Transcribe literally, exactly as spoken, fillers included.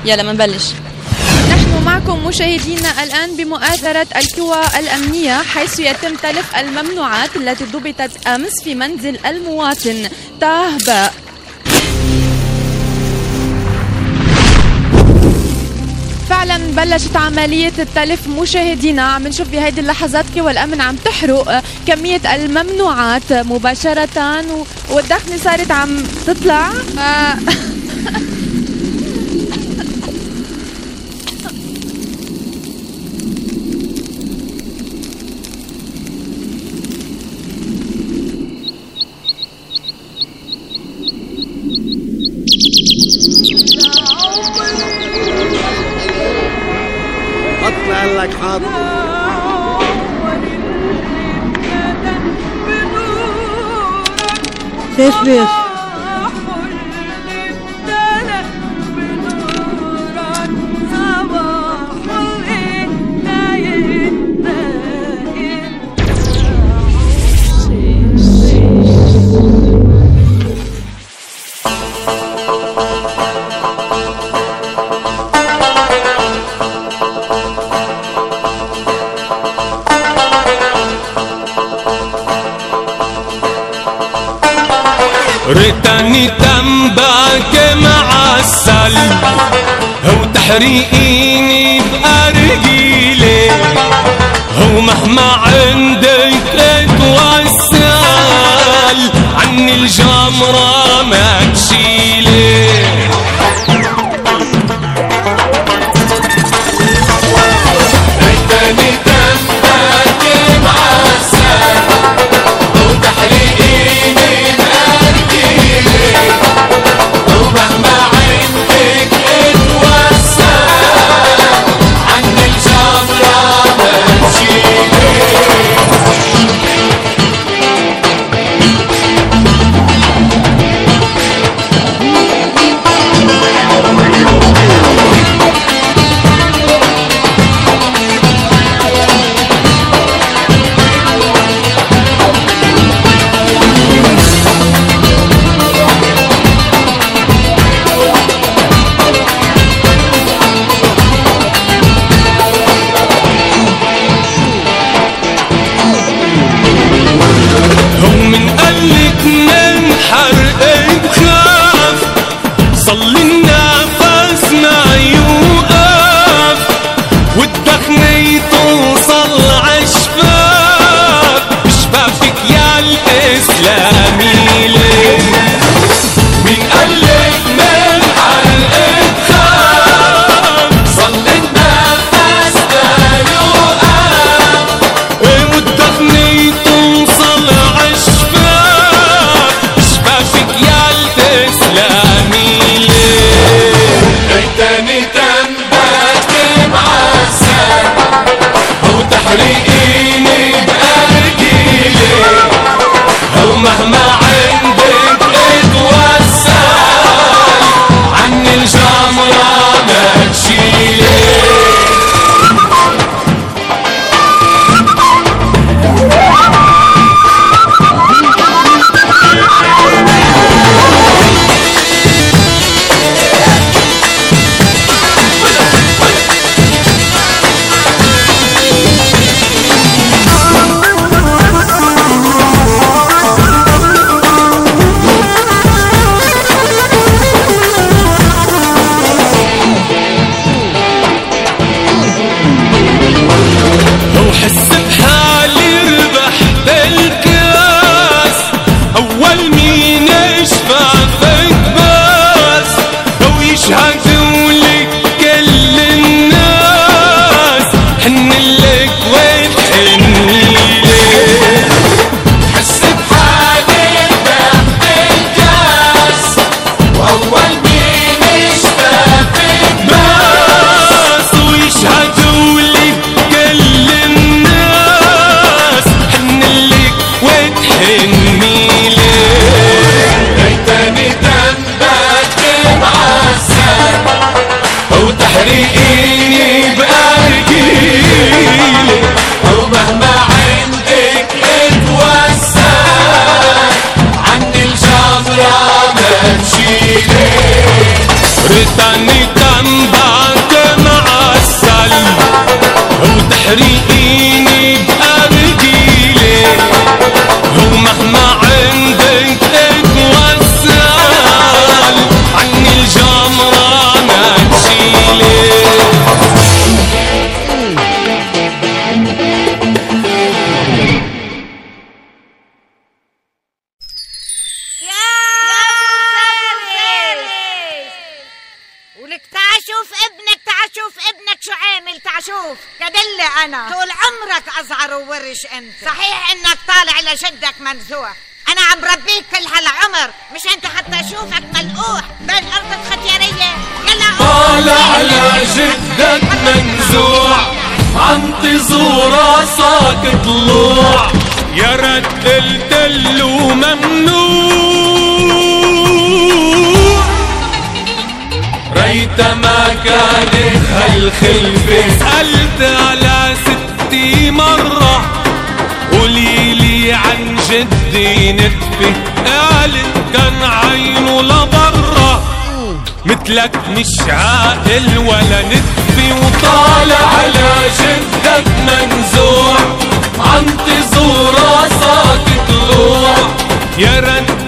يلا منبلش. نحن معكم مشاهدينا الآن بمؤازرة القوى الأمنية، حيث يتم تلف الممنوعات التي ضبطت أمس في منزل المواطن طه باء. فعلا بلشت عملية التلف مشاهدينا، عم نشوف بهيدي اللحظات قوى الأمن عم تحرق كمية الممنوعات مباشرة، والدخنة صارت عم تطلع. اطلع لك حاضر. ليش ليش؟ ريتني تنباك معسل هو تحريقيني بأرجيلي، هو مهما عندك اتوسل عني الجمرة ما تشيلي. ريتني تنباك معسل هو تحريقيني ومهما عندك اتوسل عني الجمرة ما تشيلي. ومن قلك من حرق بخاف صلي النفس ما يوقف والدخنة توصل عشفاف شفافك يا الإسلامي ليه. من قلك من حرق بخاف صلي النفس ما يوقف والدخنة توصل ريتني تنباك معسل هو تحريقيني بأرجيلي، هو مهما شو عامل تعشوف يا دلة أنا طول عمرك أزعر وورش أنت. صحيح إنك طالع لجدك منزوع، أنا عم بربيك كل هالعمر مش أنت حتى أشوفك ملقوح بين أرض الختيارية. يلا طالع على جدك منزوع عن طزو راسك طلوع، يا رد قلتلو ممنوع، ريت ما كانت هالخلفة. سألت على ستي مرة قوليلي عن جدي نتفة، قالت كان عينه لبرة مثلك مش عاقل ولا نتفة. وطالع على جدك منزوع عن طزو راسك طلوع، يا رد